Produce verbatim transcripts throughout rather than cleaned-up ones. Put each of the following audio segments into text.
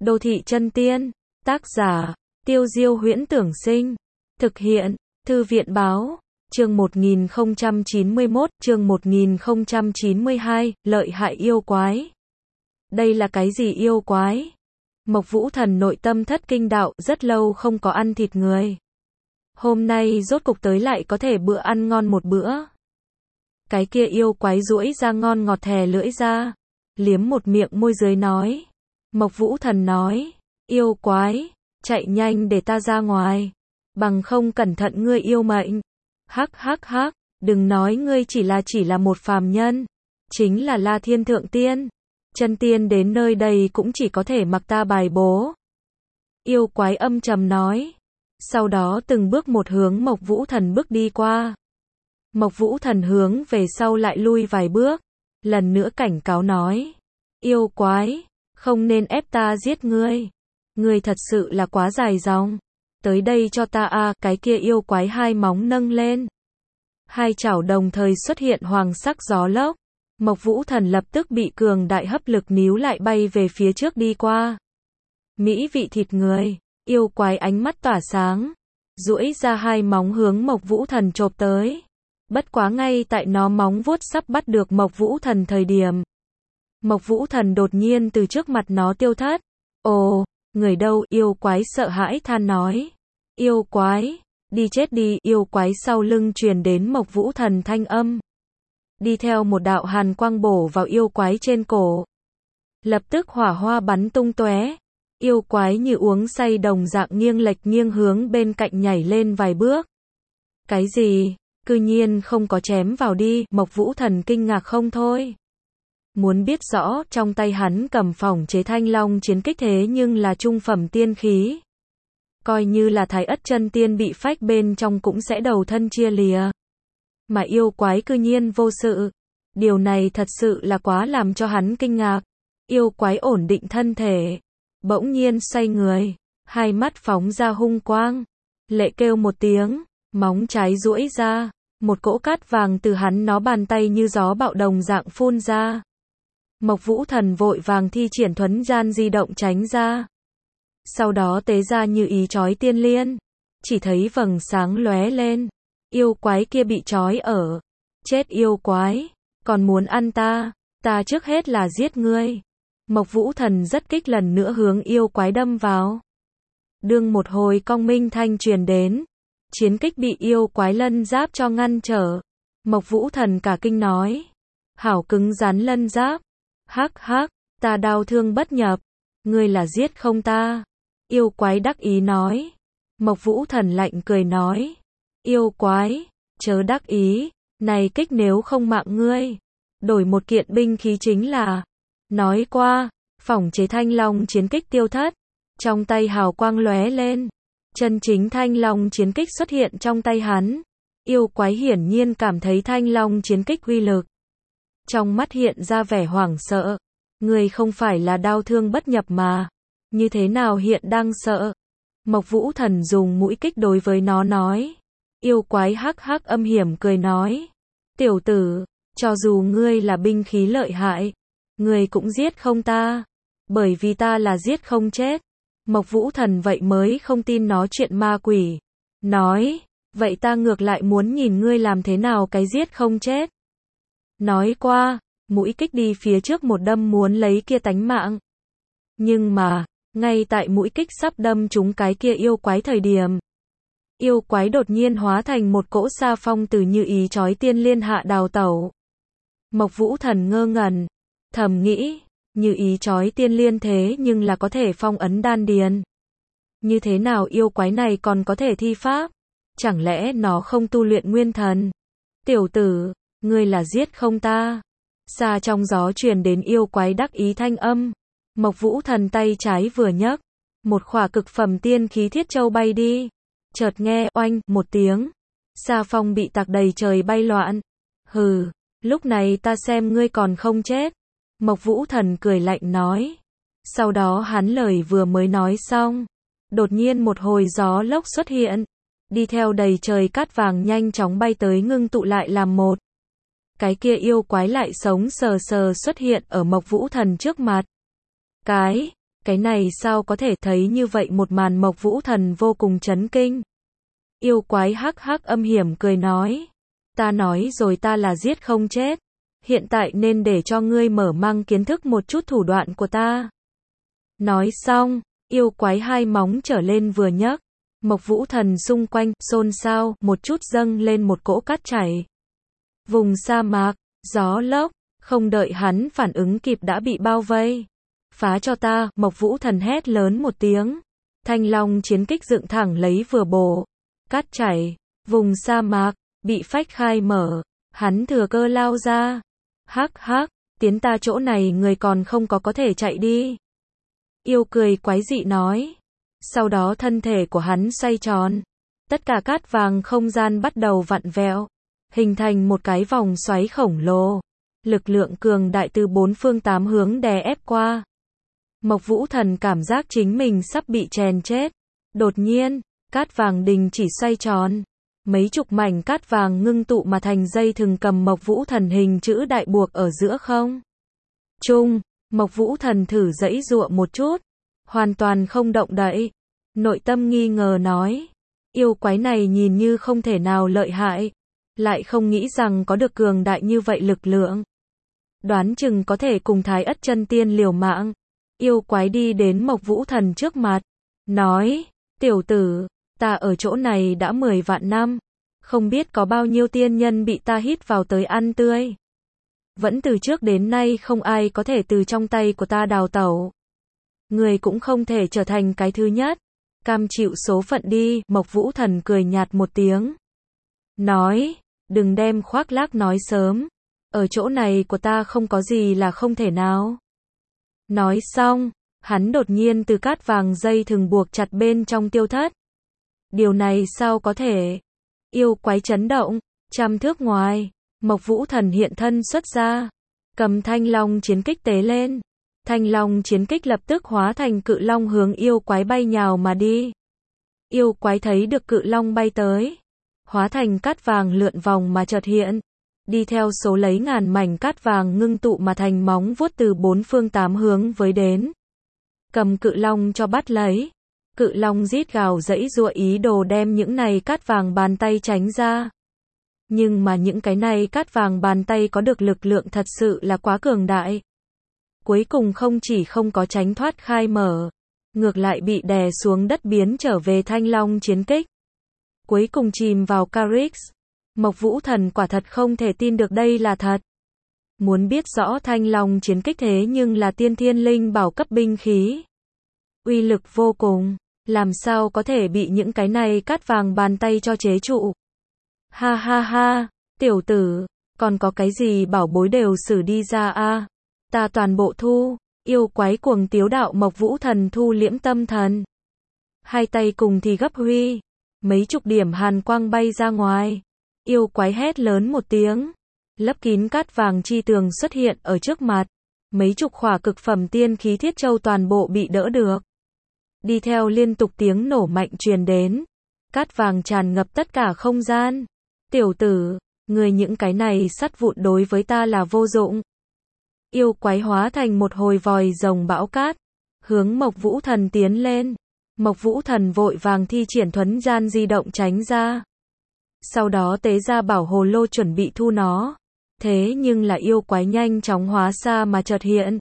Đô thị chân tiên, tác giả, Tiêu Diêu Huyễn Tưởng Sinh, thực hiện, Thư viện Báo, chương một nghìn không trăm chín mươi mốt, chương một nghìn không trăm chín mươi hai, lợi hại yêu quái. Đây là cái gì yêu quái? Mộc Vũ Thần nội tâm thất kinh đạo, rất lâu không có ăn thịt người. Hôm nay rốt cục tới lại có thể bữa ăn ngon một bữa. Cái kia yêu quái duỗi ra ngon ngọt thè lưỡi ra, liếm một miệng môi dưới nói. Mộc Vũ Thần nói, yêu quái, chạy nhanh để ta ra ngoài, bằng không cẩn thận ngươi yêu mệnh. Hắc hắc hắc, đừng nói ngươi chỉ là chỉ là một phàm nhân, chính là La Thiên Thượng Tiên, chân tiên đến nơi đây cũng chỉ có thể mặc ta bài bố. Yêu quái âm trầm nói, sau đó từng bước một hướng Mộc Vũ Thần bước đi qua. Mộc Vũ Thần hướng về sau lại lui vài bước, lần nữa cảnh cáo nói, yêu quái, không nên ép ta giết ngươi, ngươi thật sự là quá dài dòng, tới đây cho ta a. À, cái kia yêu quái hai móng nâng lên, hai chảo đồng thời xuất hiện hoàng sắc gió lốc. Mộc Vũ Thần lập tức bị cường đại hấp lực níu lại bay về phía trước đi qua. Mỹ vị thịt người, yêu quái ánh mắt tỏa sáng, duỗi ra hai móng hướng Mộc Vũ Thần chộp tới. Bất quá ngay tại nó móng vuốt sắp bắt được Mộc Vũ Thần thời điểm, Mộc Vũ Thần đột nhiên từ trước mặt nó tiêu thất. Ồ, người đâu? Yêu quái sợ hãi than nói. Yêu quái, đi chết đi. Yêu quái sau lưng truyền đến Mộc Vũ Thần thanh âm, đi theo một đạo hàn quang bổ vào yêu quái trên cổ. Lập tức hỏa hoa bắn tung tóe. Yêu quái như uống say đồng dạng nghiêng lệch nghiêng hướng bên cạnh nhảy lên vài bước. Cái gì? Cư nhiên không có chém vào đi. Mộc Vũ Thần kinh ngạc không thôi. Muốn biết rõ, trong tay hắn cầm phỏng chế thanh long chiến kích thế nhưng là trung phẩm tiên khí. Coi như là thái ất chân tiên bị phách bên trong cũng sẽ đầu thân chia lìa. Mà yêu quái cư nhiên vô sự. Điều này thật sự là quá làm cho hắn kinh ngạc. Yêu quái ổn định thân thể, bỗng nhiên xoay người, hai mắt phóng ra hung quang, lệ kêu một tiếng, móng trái duỗi ra, một cỗ cát vàng từ hắn nó bàn tay như gió bạo đồng dạng phun ra. Mộc Vũ Thần vội vàng thi triển thuấn gian di động tránh ra. Sau đó tế ra như ý chói tiên liên, chỉ thấy vầng sáng lóe lên, yêu quái kia bị trói ở. Chết yêu quái, còn muốn ăn ta, ta trước hết là giết ngươi. Mộc Vũ Thần rất kích lần nữa hướng yêu quái đâm vào. Đương một hồi cong minh thanh truyền đến, chiến kích bị yêu quái lân giáp cho ngăn trở. Mộc Vũ Thần cả kinh nói, hảo cứng rắn lân giáp. Hắc hắc, ta đau thương bất nhập, ngươi là giết không ta. Yêu quái đắc ý nói. Mộc Vũ Thần lạnh cười nói, yêu quái, chớ đắc ý, này kích nếu không mạng ngươi, đổi một kiện binh khí chính là. Nói qua, phỏng chế thanh long chiến kích tiêu thất, trong tay hào quang lóe lên, chân chính thanh long chiến kích xuất hiện trong tay hắn. Yêu quái hiển nhiên cảm thấy thanh long chiến kích uy lực, trong mắt hiện ra vẻ hoảng sợ. Người không phải là đau thương bất nhập mà, như thế nào hiện đang sợ? Mộc Vũ Thần dùng mũi kích đối với nó nói. Yêu quái hắc hắc âm hiểm cười nói, tiểu tử, cho dù ngươi là binh khí lợi hại, ngươi cũng giết không ta, bởi vì ta là giết không chết. Mộc Vũ Thần vậy mới không tin nó chuyện ma quỷ, nói, vậy ta ngược lại muốn nhìn ngươi làm thế nào cái giết không chết. Nói qua, mũi kích đi phía trước một đâm muốn lấy kia tánh mạng. Nhưng mà, ngay tại mũi kích sắp đâm trúng cái kia yêu quái thời điểm, yêu quái đột nhiên hóa thành một cỗ sa phong từ như ý chói tiên liên hạ đào tẩu. Mộc Vũ Thần ngơ ngẩn, thầm nghĩ, như ý chói tiên liên thế nhưng là có thể phong ấn đan điền. Như thế nào yêu quái này còn có thể thi pháp? Chẳng lẽ nó không tu luyện nguyên thần? Tiểu tử, ngươi là giết không ta? Xa trong gió truyền đến yêu quái đắc ý thanh âm. Mộc Vũ Thần tay trái vừa nhấc, một khỏa cực phẩm tiên khí thiết châu bay đi. Chợt nghe oanh một tiếng, sa phong bị tạc đầy trời bay loạn. Hừ, lúc này ta xem ngươi còn không chết. Mộc Vũ Thần cười lạnh nói. Sau đó hắn lời vừa mới nói xong, đột nhiên một hồi gió lốc xuất hiện, đi theo đầy trời cát vàng nhanh chóng bay tới ngưng tụ lại làm một. Cái kia yêu quái lại sống sờ sờ xuất hiện ở Mộc Vũ Thần trước mặt. Cái, Cái này sao có thể, thấy như vậy một màn Mộc Vũ Thần vô cùng chấn kinh. Yêu quái hắc hắc âm hiểm cười nói. Ta nói rồi ta là giết không chết. Hiện tại nên để cho ngươi mở mang kiến thức một chút thủ đoạn của ta. Nói xong, yêu quái hai móng trở lên vừa nhấc. Mộc Vũ Thần xung quanh, xôn xao, một chút dâng lên một cỗ cát chảy. Vùng sa mạc, gió lốc, không đợi hắn phản ứng kịp đã bị bao vây. Phá cho ta, Mộc Vũ Thần hét lớn một tiếng. Thanh long chiến kích dựng thẳng lấy vừa bổ. Cát chảy, vùng sa mạc, bị phách khai mở. Hắn thừa cơ lao ra. Hắc hắc, tiến ta chỗ này người còn không có có thể chạy đi. Yêu cười quái dị nói. Sau đó thân thể của hắn xoay tròn. Tất cả cát vàng không gian bắt đầu vặn vẹo. Hình thành một cái vòng xoáy khổng lồ. Lực lượng cường đại từ bốn phương tám hướng đè ép qua. Mộc Vũ Thần cảm giác chính mình sắp bị chèn chết. Đột nhiên, cát vàng đình chỉ xoay tròn. Mấy chục mảnh cát vàng ngưng tụ mà thành dây thừng cầm Mộc Vũ Thần hình chữ đại buộc ở giữa không trung. Mộc Vũ Thần thử giãy giụa một chút. Hoàn toàn không động đậy. Nội tâm nghi ngờ nói. Yêu quái này nhìn như không thể nào lợi hại. Lại không nghĩ rằng có được cường đại như vậy lực lượng. Đoán chừng có thể cùng Thái Ất Chân Tiên liều mạng. Yêu quái đi đến Mộc Vũ Thần trước mặt. Nói, tiểu tử, ta ở chỗ này đã mười vạn năm. Không biết có bao nhiêu tiên nhân bị ta hít vào tới ăn tươi. Vẫn từ trước đến nay không ai có thể từ trong tay của ta đào tẩu. Người cũng không thể trở thành cái thứ nhất. Cam chịu số phận đi, Mộc Vũ Thần cười nhạt một tiếng. Nói, đừng đem khoác lác nói sớm. Ở chỗ này của ta không có gì là không thể nào. Nói xong, hắn đột nhiên từ cát vàng dây thừng buộc chặt bên trong tiêu thất. Điều này sao có thể? Yêu quái chấn động, trăm thước ngoài, Mộc Vũ Thần hiện thân xuất ra, cầm thanh long chiến kích tế lên. Thanh long chiến kích lập tức hóa thành cự long hướng yêu quái bay nhào mà đi. Yêu quái thấy được cự long bay tới, hóa thành cát vàng lượn vòng mà chợt hiện. Đi theo số lấy ngàn mảnh cát vàng ngưng tụ mà thành móng vuốt từ bốn phương tám hướng với đến. Cầm cự long cho bắt lấy. Cự long rít gào giãy giụa ý đồ đem những này cát vàng bàn tay tránh ra. Nhưng mà những cái này cát vàng bàn tay có được lực lượng thật sự là quá cường đại. Cuối cùng không chỉ không có tránh thoát khai mở, ngược lại bị đè xuống đất biến trở về thanh long chiến kích. Cuối cùng chìm vào Calyx. Mộc Vũ Thần quả thật không thể tin được đây là thật. Muốn biết rõ thanh long chiến kích thế nhưng là tiên thiên linh bảo cấp binh khí. Uy lực vô cùng, làm sao có thể bị những cái này cát vàng bàn tay cho chế trụ. Ha ha ha, tiểu tử, còn có cái gì bảo bối đều xử đi ra a, ta toàn bộ thu. Yêu quái cuồng tiếu đạo. Mộc Vũ Thần thu liễm tâm thần. Hai tay cùng thì gấp huy. Mấy chục điểm hàn quang bay ra ngoài. Yêu quái hét lớn một tiếng. Lấp kín cát vàng chi tường xuất hiện ở trước mặt. Mấy chục khỏa cực phẩm tiên khí thiết châu toàn bộ bị đỡ được. Đi theo liên tục tiếng nổ mạnh truyền đến. Cát vàng tràn ngập tất cả không gian. Tiểu tử, người những cái này sắt vụn đối với ta là vô dụng. Yêu quái hóa thành một hồi vòi rồng bão cát. Hướng Mộc Vũ Thần tiến lên. Mộc Vũ Thần vội vàng thi triển thuấn gian di động tránh ra. Sau đó tế ra bảo hồ lô chuẩn bị thu nó. Thế nhưng là yêu quái nhanh chóng hóa xa mà chợt hiện.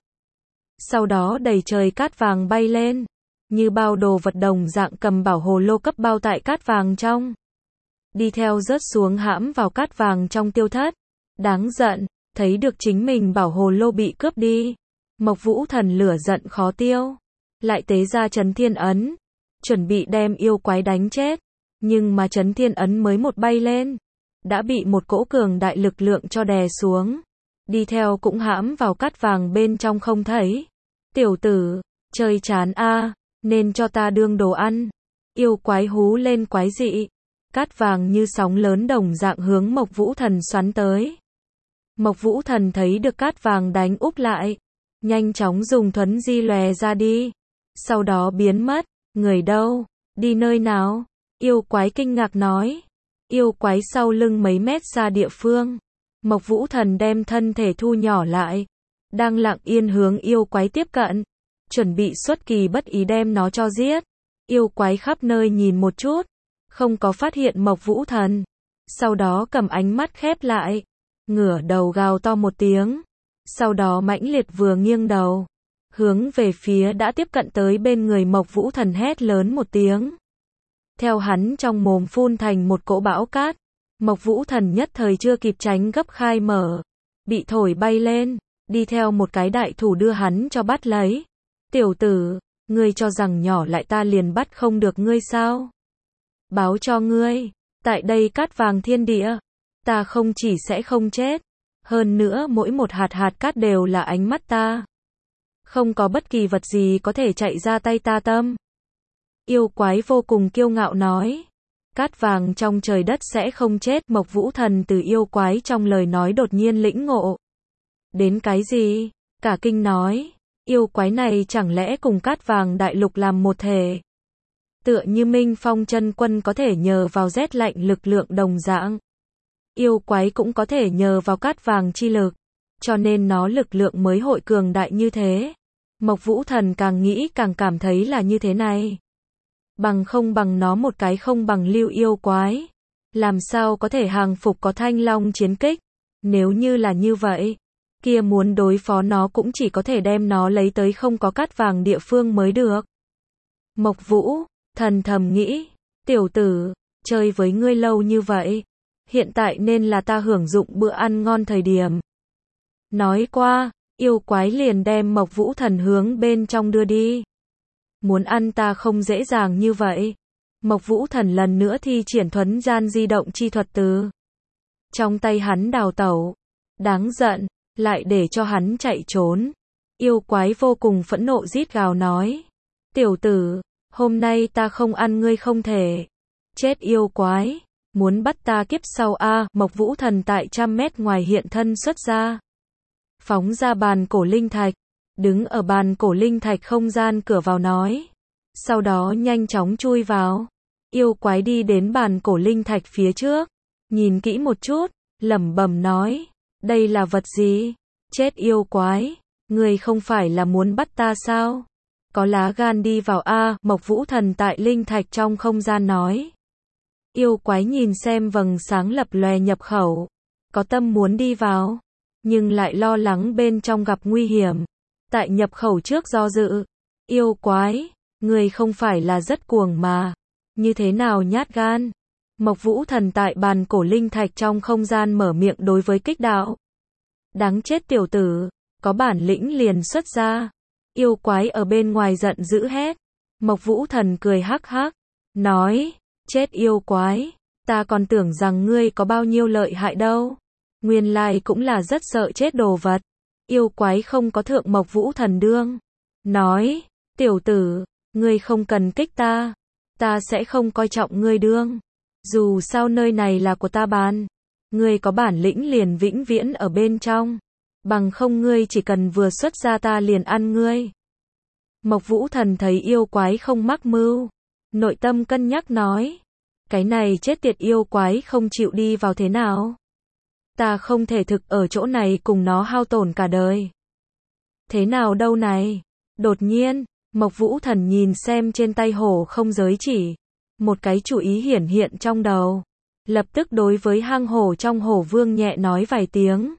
Sau đó đầy trời cát vàng bay lên. Như bao đồ vật đồng dạng cầm bảo hồ lô cấp bao tại cát vàng trong. Đi theo rớt xuống hãm vào cát vàng trong tiêu thất. Đáng giận, thấy được chính mình bảo hồ lô bị cướp đi. Mộc Vũ Thần lửa giận khó tiêu. Lại tế ra Chấn Thiên Ấn. Chuẩn bị đem yêu quái đánh chết. Nhưng mà Chấn Thiên Ấn mới một bay lên. Đã bị một cỗ cường đại lực lượng cho đè xuống. Đi theo cũng hãm vào cát vàng bên trong không thấy. Tiểu tử, chơi chán a, nên cho ta đương đồ ăn. Yêu quái hú lên quái dị. Cát vàng như sóng lớn đồng dạng hướng Mộc Vũ Thần xoắn tới. Mộc Vũ Thần thấy được cát vàng đánh úp lại. Nhanh chóng dùng thuấn di lòe ra đi. Sau đó biến mất. Người đâu? Đi nơi nào? Yêu quái kinh ngạc nói. Yêu quái sau lưng mấy mét xa địa phương. Mộc Vũ Thần đem thân thể thu nhỏ lại. Đang lặng yên hướng yêu quái tiếp cận. chuẩn bị xuất kỳ bất ý đem nó cho giết. Yêu quái khắp nơi nhìn một chút, không có phát hiện Mộc Vũ Thần. Sau đó cầm ánh mắt khép lại, ngửa đầu gào to một tiếng. Sau đó mãnh liệt vừa nghiêng đầu, hướng về phía đã tiếp cận tới bên người Mộc Vũ Thần hét lớn một tiếng. Theo hắn trong mồm phun thành một cỗ bão cát, Mộc Vũ Thần nhất thời chưa kịp tránh gấp khai mở, bị thổi bay lên, đi theo một cái đại thủ đưa hắn cho bắt lấy. Tiểu tử, ngươi cho rằng nhỏ lại ta liền bắt không được ngươi sao? Báo cho ngươi, tại đây cát vàng thiên địa, ta không chỉ sẽ không chết, hơn nữa mỗi một hạt hạt cát đều là ánh mắt ta. Không có bất kỳ vật gì có thể chạy ra tay ta tâm. Yêu quái vô cùng kiêu ngạo nói. Cát vàng trong trời đất sẽ không chết. Mộc Vũ Thần từ yêu quái trong lời nói đột nhiên lĩnh ngộ. Đến cái gì? Cả kinh nói. Yêu quái này chẳng lẽ cùng cát vàng đại lục làm một thể? Tựa như Minh Phong chân quân có thể nhờ vào rét lạnh lực lượng đồng dạng. Yêu quái cũng có thể nhờ vào cát vàng chi lực. Cho nên nó lực lượng mới hội cường đại như thế. Mộc Vũ Thần càng nghĩ càng cảm thấy là như thế này. Bằng không bằng nó một cái không bằng lưu yêu quái. Làm sao có thể hàng phục có thanh long chiến kích. Nếu như là như vậy, kia muốn đối phó nó cũng chỉ có thể đem nó lấy tới không có cát vàng địa phương mới được. Mộc Vũ Thần thầm nghĩ, tiểu tử, chơi với ngươi lâu như vậy, hiện tại nên là ta hưởng dụng bữa ăn ngon thời điểm. Nói qua, yêu quái liền đem Mộc Vũ Thần hướng bên trong đưa đi. Muốn ăn ta không dễ dàng như vậy. Mộc Vũ Thần lần nữa thi triển thuấn gian di động chi thuật từ trong tay hắn đào tẩu. Đáng giận, lại để cho hắn chạy trốn. Yêu quái vô cùng phẫn nộ rít gào nói. Tiểu tử, hôm nay ta không ăn ngươi không thể. Chết yêu quái, muốn bắt ta kiếp sau a. À, Mộc Vũ Thần tại trăm mét ngoài hiện thân xuất ra. Phóng ra bàn cổ linh thạch, đứng ở bàn cổ linh thạch không gian cửa vào nói. Sau đó nhanh chóng chui vào. Yêu quái đi đến bàn cổ linh thạch phía trước, nhìn kỹ một chút, lẩm bẩm nói, đây là vật gì? Chết yêu quái, ngươi không phải là muốn bắt ta sao? Có lá gan đi vào a. À, Mộc Vũ Thần tại linh thạch trong không gian nói. Yêu quái nhìn xem vầng sáng lập lòe nhập khẩu, có tâm muốn đi vào, nhưng lại lo lắng bên trong gặp nguy hiểm. Tại nhập khẩu trước do dự. Yêu quái, người không phải là rất cuồng mà, như thế nào nhát gan? Mộc Vũ Thần tại bàn cổ linh thạch trong không gian mở miệng đối với Kích Đạo. Đáng chết tiểu tử, có bản lĩnh liền xuất ra. Yêu quái ở bên ngoài giận dữ hét. Mộc Vũ Thần cười hắc hắc, nói, chết yêu quái, ta còn tưởng rằng ngươi có bao nhiêu lợi hại đâu. Nguyên lai cũng là rất sợ chết đồ vật. Yêu quái không có thượng Mộc Vũ Thần đương. Nói, tiểu tử, ngươi không cần kích ta. Ta sẽ không coi trọng ngươi đương. Dù sao nơi này là của ta bàn. Ngươi có bản lĩnh liền vĩnh viễn ở bên trong. Bằng không ngươi chỉ cần vừa xuất ra ta liền ăn ngươi. Mộc Vũ Thần thấy yêu quái không mắc mưu. Nội tâm cân nhắc nói. Cái này chết tiệt yêu quái không chịu đi vào thế nào? Ta không thể thực ở chỗ này cùng nó hao tổn cả đời. Thế nào đâu này? Đột nhiên, Mộc Vũ Thần nhìn xem trên tay hổ không giới chỉ. Một cái chủ ý hiển hiện trong đầu. Lập tức đối với hang hổ trong hổ vương nhẹ nói vài tiếng.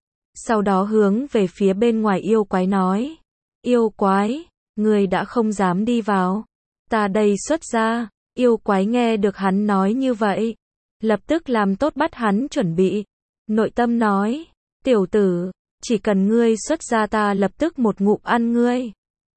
Sau đó hướng về phía bên ngoài yêu quái nói. Yêu quái, ngươi đã không dám đi vào. Ta đây xuất ra. Yêu quái nghe được hắn nói như vậy. Lập tức làm tốt bắt hắn chuẩn bị. Nội tâm nói, tiểu tử, chỉ cần ngươi xuất ra ta lập tức một ngụm ăn ngươi.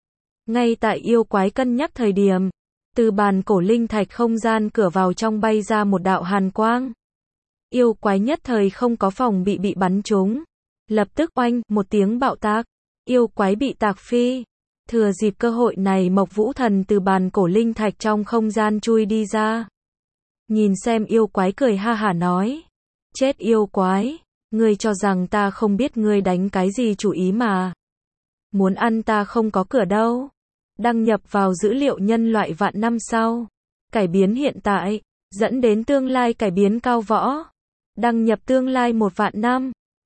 Ngay tại yêu quái cân nhắc thời điểm, từ bàn cổ linh thạch không gian cửa vào trong bay ra một đạo hàn quang. Yêu quái nhất thời không có phòng bị bị bắn trúng. Lập tức oanh, một tiếng bạo tạc. Yêu quái bị tạc phi. Thừa dịp cơ hội này Mộc Vũ Thần từ bàn cổ linh thạch trong không gian chui đi ra. Nhìn xem yêu quái cười ha hả nói. Chết yêu quái, ngươi cho rằng ta không biết ngươi đánh cái gì chủ ý mà. Muốn ăn ta không có cửa đâu. Đăng nhập vào dữ liệu nhân loại vạn năm sau. Cải biến hiện tại, dẫn đến tương lai cải biến cao võ. Đăng nhập tương lai một vạn năm.